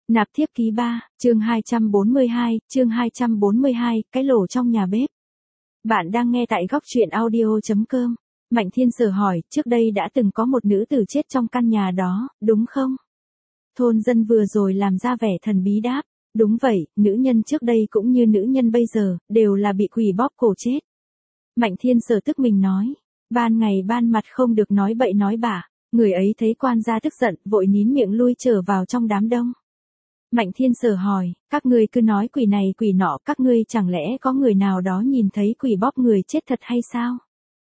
Nạp thiếp ký 3, chương 242, cái lỗ trong nhà bếp. Bạn đang nghe tại góc truyện audio.com. Mạnh Thiên Sở hỏi, trước đây đã từng có một nữ tử chết trong căn nhà đó, đúng không? Thôn dân vừa rồi làm ra vẻ thần bí đáp, đúng vậy, nữ nhân trước đây cũng như nữ nhân bây giờ, đều là bị quỷ bóp cổ chết. Mạnh Thiên Sở tức mình nói, ban ngày ban mặt không được nói bậy nói bạ, người ấy thấy quan gia tức giận, vội nín miệng lui trở vào trong đám đông. Mạnh Thiên Sở hỏi, các ngươi cứ nói quỷ này quỷ nọ, các ngươi chẳng lẽ có người nào đó nhìn thấy quỷ bóp người chết thật hay sao?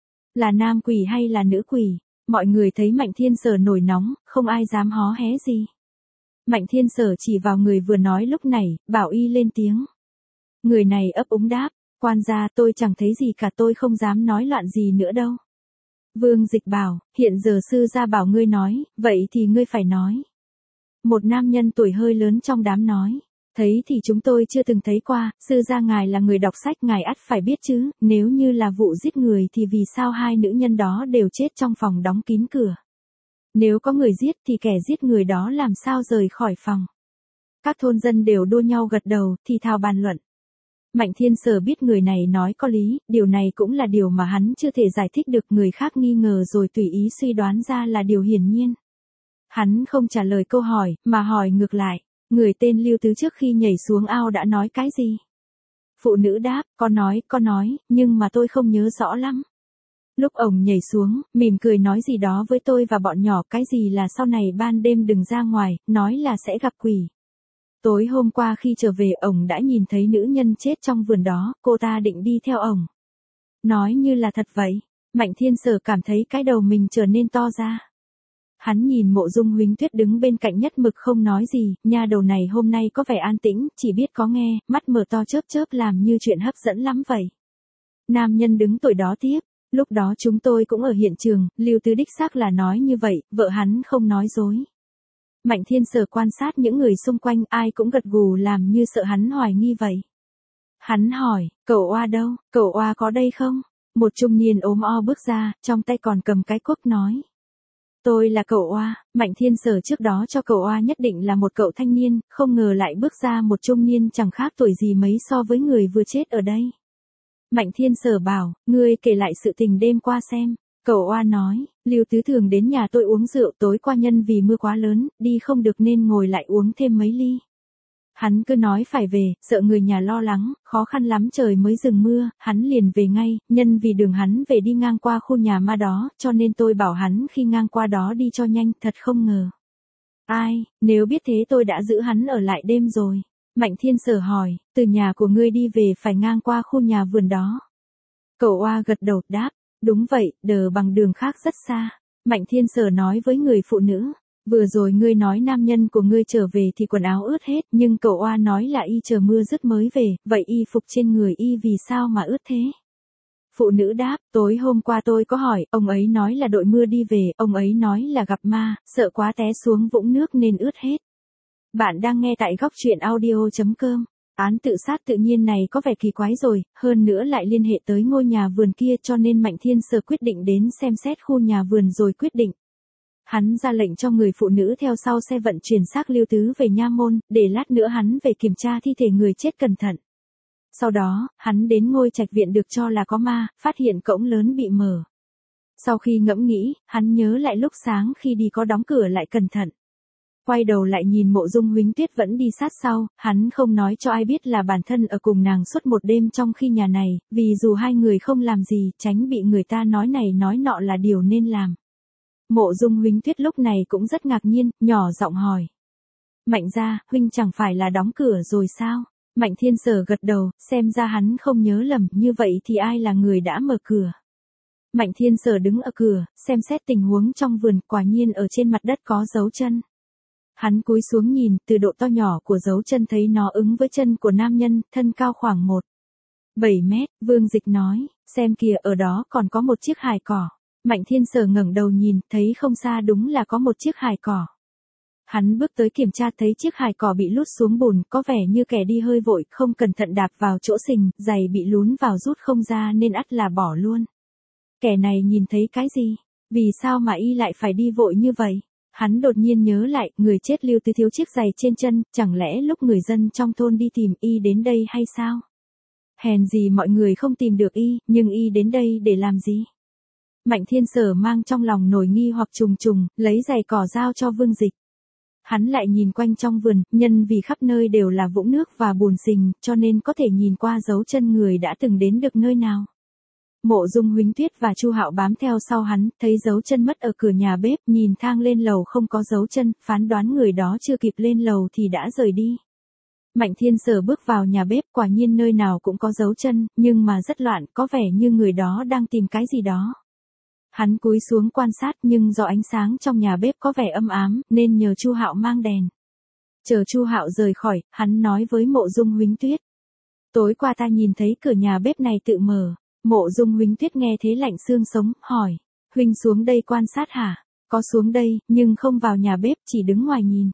Là nam quỷ hay là nữ quỷ? Mọi người thấy Mạnh Thiên Sở nổi nóng, không ai dám hó hé gì. Mạnh Thiên Sở chỉ vào người vừa nói lúc này, bảo y lên tiếng. Người này ấp úng đáp, quan gia tôi chẳng thấy gì cả, tôi không dám nói loạn gì nữa đâu. Vương Dịch bảo, hiện giờ sư gia bảo ngươi nói, vậy thì ngươi phải nói. Một nam nhân tuổi hơi lớn trong đám nói, thấy thì chúng tôi chưa từng thấy qua, sư gia ngài là người đọc sách, ngài ắt phải biết chứ, nếu như là vụ giết người thì vì sao hai nữ nhân đó đều chết trong phòng đóng kín cửa? Nếu có người giết thì kẻ giết người đó làm sao rời khỏi phòng? Các thôn dân đều đua nhau gật đầu, thì thào bàn luận. Mạnh Thiên Sở biết người này nói có lý, điều này cũng là điều mà hắn chưa thể giải thích được, người khác nghi ngờ rồi tùy ý suy đoán ra là điều hiển nhiên. Hắn không trả lời câu hỏi, mà hỏi ngược lại, người tên Lưu Tứ trước khi nhảy xuống ao đã nói cái gì? Phụ nữ đáp, có nói, nhưng mà tôi không nhớ rõ lắm. Lúc ổng nhảy xuống, mỉm cười nói gì đó với tôi và bọn nhỏ, cái gì là sau này ban đêm đừng ra ngoài, nói là sẽ gặp quỷ. Tối hôm qua khi trở về ổng đã nhìn thấy nữ nhân chết trong vườn đó, cô ta định đi theo ổng. Nói như là thật vậy, Mạnh Thiên Sở cảm thấy cái đầu mình trở nên to ra. Hắn nhìn Mộ Dung Huỳnh Tuyết đứng bên cạnh nhất mực không nói gì, nha đầu này hôm nay có vẻ an tĩnh, chỉ biết có nghe, mắt mở to chớp chớp làm như chuyện hấp dẫn lắm vậy. Nam nhân đứng tuổi đó tiếp, lúc đó chúng tôi cũng ở hiện trường, Lưu Tứ đích xác là nói như vậy, vợ hắn không nói dối. Mạnh Thiên Sở quan sát những người xung quanh, ai cũng gật gù làm như sợ hắn hoài nghi vậy. Hắn hỏi, cậu Oa đâu, cậu Oa có đây không? Một trung niên ốm o bước ra, trong tay còn cầm cái cuốc nói. Tôi là cậu Oa. Mạnh Thiên Sở trước đó cho cậu Oa nhất định là một cậu thanh niên, không ngờ lại bước ra một trung niên chẳng khác tuổi gì mấy so với người vừa chết ở đây. Mạnh Thiên Sở bảo, ngươi kể lại sự tình đêm qua xem. Cậu Oa nói, Lưu Tứ thường đến nhà tôi uống rượu, tối qua nhân vì mưa quá lớn, đi không được nên ngồi lại uống thêm mấy ly. Hắn cứ nói phải về, sợ người nhà lo lắng, khó khăn lắm trời mới dừng mưa, hắn liền về ngay, nhân vì đường hắn về đi ngang qua khu nhà ma đó, cho nên tôi bảo hắn khi ngang qua đó đi cho nhanh, thật không ngờ. Ai, nếu biết thế tôi đã giữ hắn ở lại đêm rồi. Mạnh Thiên Sở hỏi, từ nhà của ngươi đi về phải ngang qua khu nhà vườn đó. Cậu Oa gật đầu đáp, đúng vậy, đờ bằng đường khác rất xa. Mạnh Thiên Sở nói với người phụ nữ. Vừa rồi ngươi nói nam nhân của ngươi trở về thì quần áo ướt hết, nhưng cậu Oa nói là y chờ mưa dứt mới về, vậy y phục trên người y vì sao mà ướt thế? Phụ nữ đáp, tối hôm qua tôi có hỏi, ông ấy nói là đội mưa đi về, ông ấy nói là gặp ma, sợ quá té xuống vũng nước nên ướt hết. Bạn đang nghe tại góc truyện audio.com. Án tự sát tự nhiên này có vẻ kỳ quái rồi, hơn nữa lại liên hệ tới ngôi nhà vườn kia, cho nên Mạnh Thiên Sở quyết định đến xem xét khu nhà vườn rồi quyết định. Hắn ra lệnh cho người phụ nữ theo sau xe vận chuyển xác Lưu Tứ về nha môn, để lát nữa hắn về kiểm tra thi thể người chết cẩn thận. Sau đó, hắn đến ngôi trạch viện được cho là có ma, phát hiện cổng lớn bị mở. Sau khi ngẫm nghĩ, hắn nhớ lại lúc sáng khi đi có đóng cửa lại cẩn thận. Quay đầu lại nhìn Mộ Dung Huỳnh Tuyết vẫn đi sát sau, hắn không nói cho ai biết là bản thân ở cùng nàng suốt một đêm trong khi nhà này, vì dù hai người không làm gì, tránh bị người ta nói này nói nọ là điều nên làm. Mộ Dung Huỳnh Tuyết lúc này cũng rất ngạc nhiên, nhỏ giọng hỏi. Mạnh gia, huynh chẳng phải là đóng cửa rồi sao? Mạnh Thiên Sở gật đầu, xem ra hắn không nhớ lầm, như vậy thì ai là người đã mở cửa? Mạnh Thiên Sở đứng ở cửa, xem xét tình huống trong vườn, quả nhiên ở trên mặt đất có dấu chân. Hắn cúi xuống nhìn, từ độ to nhỏ của dấu chân thấy nó ứng với chân của nam nhân, thân cao khoảng 1,7 mét, Vương Dịch nói, xem kìa ở đó còn có một chiếc hài cỏ. Mạnh Thiên Sở ngẩng đầu nhìn, thấy không xa đúng là có một chiếc hài cỏ. Hắn bước tới kiểm tra thấy chiếc hài cỏ bị lút xuống bùn, có vẻ như kẻ đi hơi vội, không cẩn thận đạp vào chỗ sình, giày bị lún vào rút không ra nên ắt là bỏ luôn. Kẻ này nhìn thấy cái gì? Vì sao mà y lại phải đi vội như vậy? Hắn đột nhiên nhớ lại, người chết Lưu Tứ thiếu chiếc giày trên chân, chẳng lẽ lúc người dân trong thôn đi tìm y đến đây hay sao? Hèn gì mọi người không tìm được y, nhưng y đến đây để làm gì? Mạnh Thiên Sở mang trong lòng nổi nghi hoặc trùng trùng, lấy giày cỏ giao cho Vương Dịch. Hắn lại nhìn quanh trong vườn, nhân vì khắp nơi đều là vũng nước và bùn xình, cho nên có thể nhìn qua dấu chân người đã từng đến được nơi nào. Mộ Dung Huỳnh Tuyết và Chu Hạo bám theo sau hắn, thấy dấu chân mất ở cửa nhà bếp, nhìn thang lên lầu không có dấu chân, phán đoán người đó chưa kịp lên lầu thì đã rời đi. Mạnh Thiên Sở bước vào nhà bếp, quả nhiên nơi nào cũng có dấu chân, nhưng mà rất loạn, có vẻ như người đó đang tìm cái gì đó. Hắn cúi xuống quan sát nhưng do ánh sáng trong nhà bếp có vẻ âm ám, nên nhờ Chu Hạo mang đèn. Chờ Chu Hạo rời khỏi, hắn nói với Mộ Dung Huỳnh Tuyết. Tối qua ta nhìn thấy cửa nhà bếp này tự mở. Mộ Dung Huỳnh Tuyết nghe thế lạnh xương sống, hỏi. Huynh xuống đây quan sát hả? Có xuống đây, nhưng không vào nhà bếp, chỉ đứng ngoài nhìn.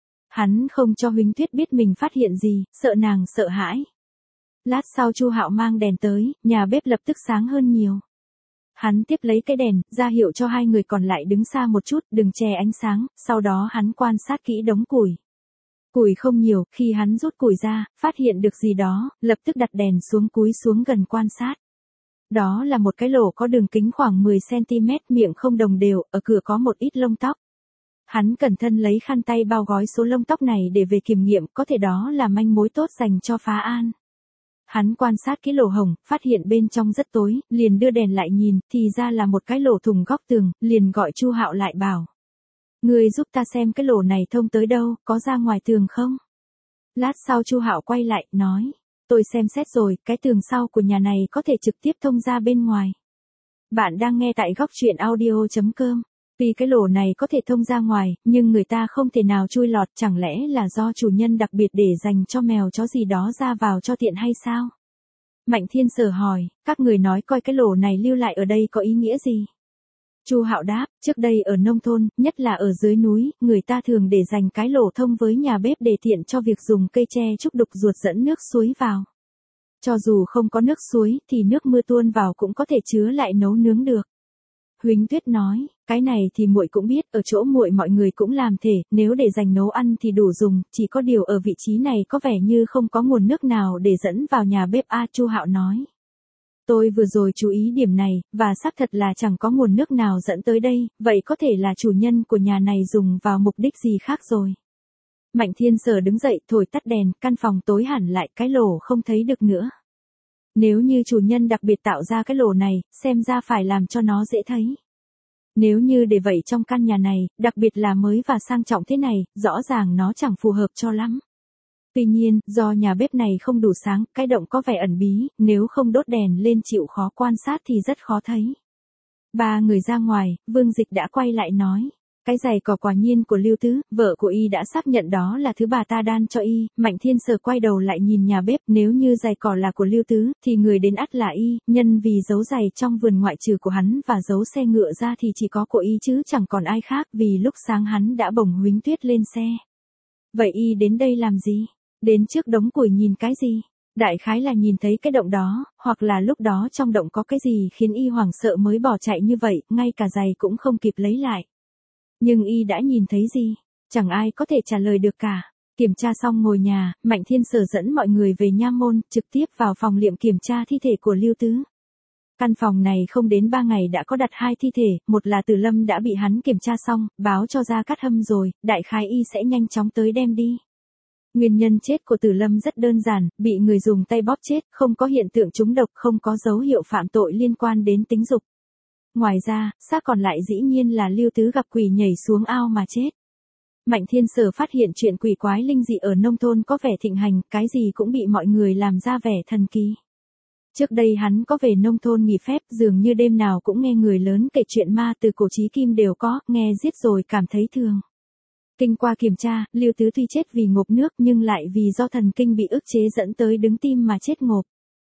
Hắn không cho Huỳnh Tuyết biết mình phát hiện gì, sợ nàng sợ hãi. Lát sau Chu Hạo mang đèn tới, nhà bếp lập tức sáng hơn nhiều. Hắn tiếp lấy cái đèn, ra hiệu cho hai người còn lại đứng xa một chút, đừng che ánh sáng, sau đó hắn quan sát kỹ đống củi. Củi không nhiều, khi hắn rút củi ra, phát hiện được gì đó, lập tức đặt đèn xuống cúi xuống gần quan sát. Đó là một cái lỗ có đường kính khoảng 10cm, miệng không đồng đều, ở cửa có một ít lông tóc. Hắn cẩn thận lấy khăn tay bao gói số lông tóc này để về kiểm nghiệm, có thể đó là manh mối tốt dành cho phá án. Hắn quan sát cái lỗ hổng, phát hiện bên trong rất tối, liền đưa đèn lại nhìn, thì ra là một cái lỗ thủng góc tường, liền gọi Chu Hạo lại bảo. Người giúp ta xem cái lỗ này thông tới đâu, có ra ngoài tường không? Lát sau Chu Hạo quay lại, nói. Tôi xem xét rồi, cái tường sau của nhà này có thể trực tiếp thông ra bên ngoài. Bạn đang nghe tại góc truyện audio.com. Vì cái lỗ này có thể thông ra ngoài, nhưng người ta không thể nào chui lọt, chẳng lẽ là do chủ nhân đặc biệt để dành cho mèo chó gì đó ra vào cho tiện hay sao? Mạnh Thiên Sở hỏi, các người nói coi cái lỗ này lưu lại ở đây có ý nghĩa gì? Chu Hạo đáp, trước đây ở nông thôn, nhất là ở dưới núi, người ta thường để dành cái lỗ thông với nhà bếp để tiện cho việc dùng cây tre trúc đục ruột dẫn nước suối vào. Cho dù không có nước suối, thì nước mưa tuôn vào cũng có thể chứa lại nấu nướng được. Huỳnh Tuyết nói, cái này thì muội cũng biết, ở chỗ muội mọi người cũng làm thể, nếu để dành nấu ăn thì đủ dùng, chỉ có điều ở vị trí này có vẻ như không có nguồn nước nào để dẫn vào nhà bếp a. Chu Hạo nói. Tôi vừa rồi chú ý điểm này, và xác thật là chẳng có nguồn nước nào dẫn tới đây, vậy có thể là chủ nhân của nhà này dùng vào mục đích gì khác rồi. Mạnh Thiên Sở đứng dậy, thổi tắt đèn, căn phòng tối hẳn lại, cái lỗ không thấy được nữa. Nếu như chủ nhân đặc biệt tạo ra cái lỗ này, xem ra phải làm cho nó dễ thấy. Nếu như để vậy trong căn nhà này, đặc biệt là mới và sang trọng thế này, rõ ràng nó chẳng phù hợp cho lắm. Tuy nhiên, do nhà bếp này không đủ sáng, cái động có vẻ ẩn bí, nếu không đốt đèn lên chịu khó quan sát thì rất khó thấy. Ba người ra ngoài, Vương Dịch đã quay lại nói. Cái giày cỏ quả nhiên của Lưu Tứ, vợ của y đã xác nhận đó là thứ bà ta đan cho y. Mạnh Thiên Sở quay đầu lại nhìn nhà bếp, nếu như giày cỏ là của Lưu Tứ, thì người đến ắt là y, nhân vì dấu giày trong vườn ngoại trừ của hắn và dấu xe ngựa ra thì chỉ có của y chứ chẳng còn ai khác, vì lúc sáng hắn đã bồng Huỳnh Tuyết lên xe. Vậy y đến đây làm gì? Đến trước đống củi nhìn cái gì? Đại khái là nhìn thấy cái động đó, hoặc là lúc đó trong động có cái gì khiến y hoảng sợ mới bỏ chạy như vậy, ngay cả giày cũng không kịp lấy lại. Nhưng y đã nhìn thấy gì? Chẳng ai có thể trả lời được cả. Kiểm tra xong ngồi nhà, Mạnh Thiên Sở dẫn mọi người về nha môn, trực tiếp vào phòng liệm kiểm tra thi thể của Lưu Tứ. Căn phòng này không đến 3 ngày đã có đặt 2 thi thể, một là Từ Lâm đã bị hắn kiểm tra xong, báo cho Gia Cát Hâm rồi, đại khái y sẽ nhanh chóng tới đem đi. Nguyên nhân chết của Từ Lâm rất đơn giản, bị người dùng tay bóp chết, không có hiện tượng trúng độc, không có dấu hiệu phạm tội liên quan đến tính dục. Ngoài ra, xác còn lại dĩ nhiên là Lưu Tứ gặp quỷ nhảy xuống ao mà chết. Mạnh Thiên Sở phát hiện chuyện quỷ quái linh dị ở nông thôn có vẻ thịnh hành, cái gì cũng bị mọi người làm ra vẻ thần kỳ. Trước đây hắn có về nông thôn nghỉ phép, dường như đêm nào cũng nghe người lớn kể chuyện ma từ cổ chí kim đều có, nghe giết rồi cảm thấy thường. Kinh qua kiểm tra, Lưu Tứ tuy chết vì ngộp nước nhưng lại vì do thần kinh bị ức chế dẫn tới đứng tim mà chết ngộp.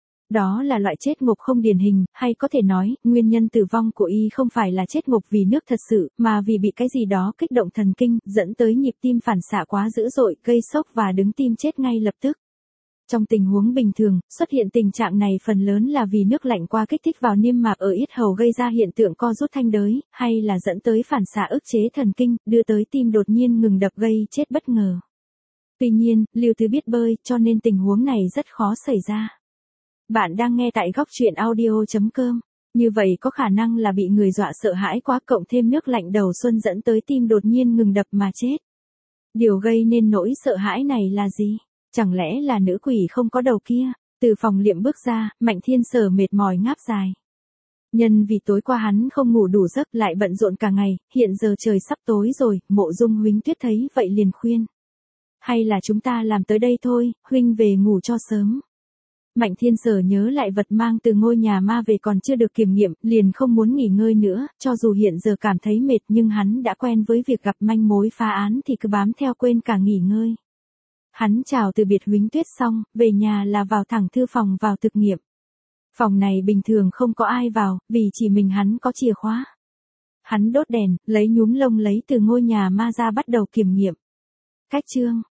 Đó là loại chết ngộp không điển hình, hay có thể nói, nguyên nhân tử vong của y không phải là chết ngộp vì nước thật sự, mà vì bị cái gì đó kích động thần kinh, dẫn tới nhịp tim phản xạ quá dữ dội, gây sốc và đứng tim chết ngay lập tức. Trong tình huống bình thường, xuất hiện tình trạng này phần lớn là vì nước lạnh quá kích thích vào niêm mạc ở yết hầu gây ra hiện tượng co rút thanh đới, hay là dẫn tới phản xạ ức chế thần kinh, đưa tới tim đột nhiên ngừng đập gây chết bất ngờ. Tuy nhiên, Lưu Tứ biết bơi, cho nên tình huống này rất khó xảy ra. Bạn đang nghe tại góc truyện audio.com. Như vậy có khả năng là bị người dọa sợ hãi quá cộng thêm nước lạnh đầu xuân dẫn tới tim đột nhiên ngừng đập mà chết. Điều gây nên nỗi sợ hãi này là gì? Chẳng lẽ là nữ quỷ không có đầu kia? Từ phòng liệm bước ra, Mạnh Thiên Sở mệt mỏi ngáp dài. Nhân vì tối qua hắn không ngủ đủ giấc lại bận rộn cả ngày, hiện giờ trời sắp tối rồi, Mộ Dung huynh Tuyết thấy vậy liền khuyên. Hay là chúng ta làm tới đây thôi, huynh về ngủ cho sớm. Mạnh Thiên Sở nhớ lại vật mang từ ngôi nhà ma về còn chưa được kiểm nghiệm, liền không muốn nghỉ ngơi nữa, cho dù hiện giờ cảm thấy mệt nhưng hắn đã quen với việc gặp manh mối phá án thì cứ bám theo quên cả nghỉ ngơi. Hắn chào từ biệt Huỳnh Tuyết xong, về nhà là vào thẳng thư phòng vào thực nghiệm. Phòng này bình thường không có ai vào, vì chỉ mình hắn có chìa khóa. Hắn đốt đèn, lấy nhúm lông lấy từ ngôi nhà ma ra bắt đầu kiểm nghiệm. Cách chương